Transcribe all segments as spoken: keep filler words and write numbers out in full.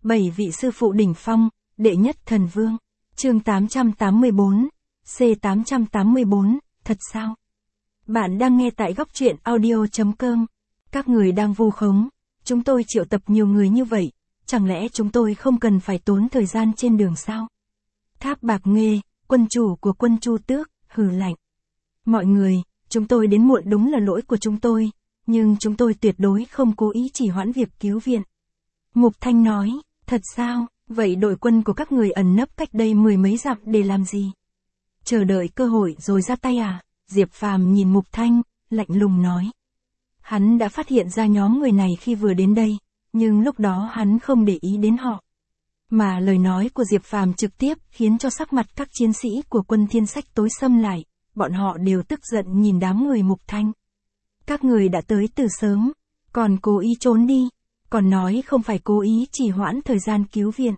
Bảy vị sư phụ đỉnh phong, đệ nhất thần vương. Chương tám trăm tám mươi bốn, C tám trăm tám mươi bốn, thật sao? Bạn đang nghe tại góc truyện audio.com. Các người đang vu khống, chúng tôi triệu tập nhiều người như vậy, chẳng lẽ chúng tôi không cần phải tốn thời gian trên đường sao? Tháp Bạc Nghê, quân chủ của quân Chu Tước, hừ lạnh. Mọi người, chúng tôi đến muộn đúng là lỗi của chúng tôi, nhưng chúng tôi tuyệt đối không cố ý trì hoãn việc cứu viện. Mục Thanh nói, thật sao, vậy đội quân của các người ẩn nấp cách đây mười mấy dặm để làm gì? Chờ đợi cơ hội rồi ra tay à? Diệp Phàm nhìn Mục Thanh, lạnh lùng nói. Hắn đã phát hiện ra nhóm người này khi vừa đến đây, nhưng lúc đó hắn không để ý đến họ. Mà lời nói của Diệp Phàm trực tiếp khiến cho sắc mặt các chiến sĩ của quân Thiên Sách tối sầm lại, bọn họ đều tức giận nhìn đám người Mục Thanh. Các người đã tới từ sớm, còn cố ý trốn đi, còn nói không phải cố ý trì hoãn thời gian cứu viện.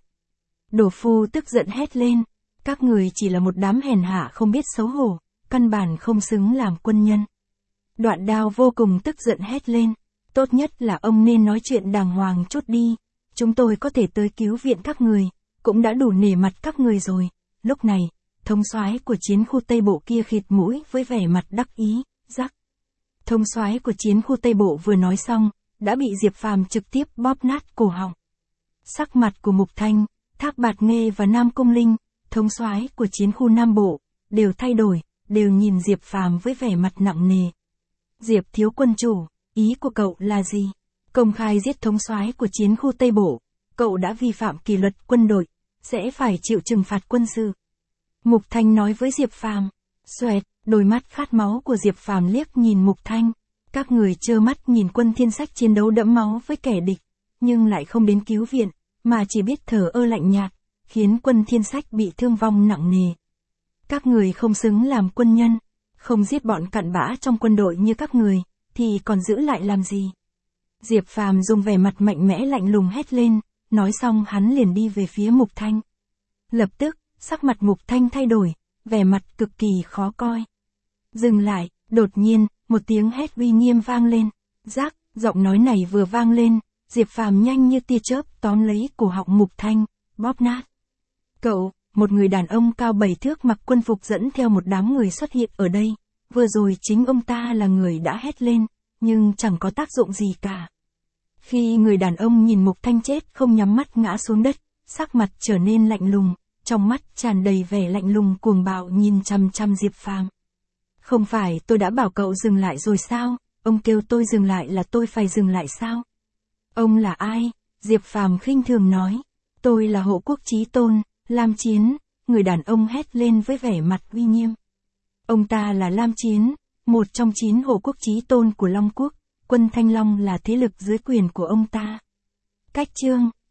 Đổ Phu tức giận hét lên, các người chỉ là một đám hèn hạ không biết xấu hổ, căn bản không xứng làm quân nhân. Đoạn Đao vô cùng tức giận hét lên, tốt nhất là ông nên nói chuyện đàng hoàng chút đi, chúng tôi có thể tới cứu viện các người, cũng đã đủ nể mặt các người rồi. Lúc này, thống soái của chiến khu Tây Bộ kia khịt mũi với vẻ mặt đắc ý, rắc. Thống soái của chiến khu Tây Bộ vừa nói xong, đã bị Diệp Phàm trực tiếp bóp nát cổ họng. Sắc mặt của Mục Thanh, Thác Bạt Nghê và Nam Cung Linh, thống soái của chiến khu Nam Bộ, đều thay đổi, đều nhìn Diệp Phàm với vẻ mặt nặng nề. Diệp thiếu quân chủ, ý của cậu là gì? Công khai giết thống soái của chiến khu Tây Bộ, cậu đã vi phạm kỷ luật quân đội, sẽ phải chịu trừng phạt quân sự. Mục Thanh nói với Diệp Phàm. Xoẹt, đôi mắt khát máu của Diệp Phàm liếc nhìn Mục Thanh. Các người trơ mắt nhìn quân Thiên Sách chiến đấu đẫm máu với kẻ địch, nhưng lại không đến cứu viện, mà chỉ biết thờ ơ lạnh nhạt, khiến quân Thiên Sách bị thương vong nặng nề. Các người không xứng làm quân nhân, không giết bọn cặn bã trong quân đội như các người, thì còn giữ lại làm gì? Diệp Phàm dùng vẻ mặt mạnh mẽ lạnh lùng hét lên, nói xong hắn liền đi về phía Mục Thanh. Lập tức, sắc mặt Mục Thanh thay đổi, vẻ mặt cực kỳ khó coi. Dừng lại, đột nhiên, một tiếng hét uy nghiêm vang lên. Rác, giọng nói này vừa vang lên, Diệp Phàm nhanh như tia chớp tóm lấy cổ họng Mục Thanh, bóp nát. Cậu, một người đàn ông cao bảy thước mặc quân phục dẫn theo một đám người xuất hiện ở đây. Vừa rồi chính ông ta là người đã hét lên, nhưng chẳng có tác dụng gì cả. Khi người đàn ông nhìn Mục Thanh chết không nhắm mắt ngã xuống đất, sắc mặt trở nên lạnh lùng, trong mắt tràn đầy vẻ lạnh lùng cuồng bạo nhìn chằm chằm Diệp Phàm. Không phải tôi đã bảo cậu dừng lại rồi sao? Ông kêu tôi dừng lại là tôi phải dừng lại sao? Ông là ai? Diệp Phàm khinh thường nói. Tôi là Hộ Quốc Chí Tôn, Lam Chiến, người đàn ông hét lên với vẻ mặt uy nghiêm. Ông ta là Lam Chiến, một trong chín Hộ Quốc Chí Tôn của Long Quốc, quân Thanh Long là thế lực dưới quyền của ông ta. Cách chương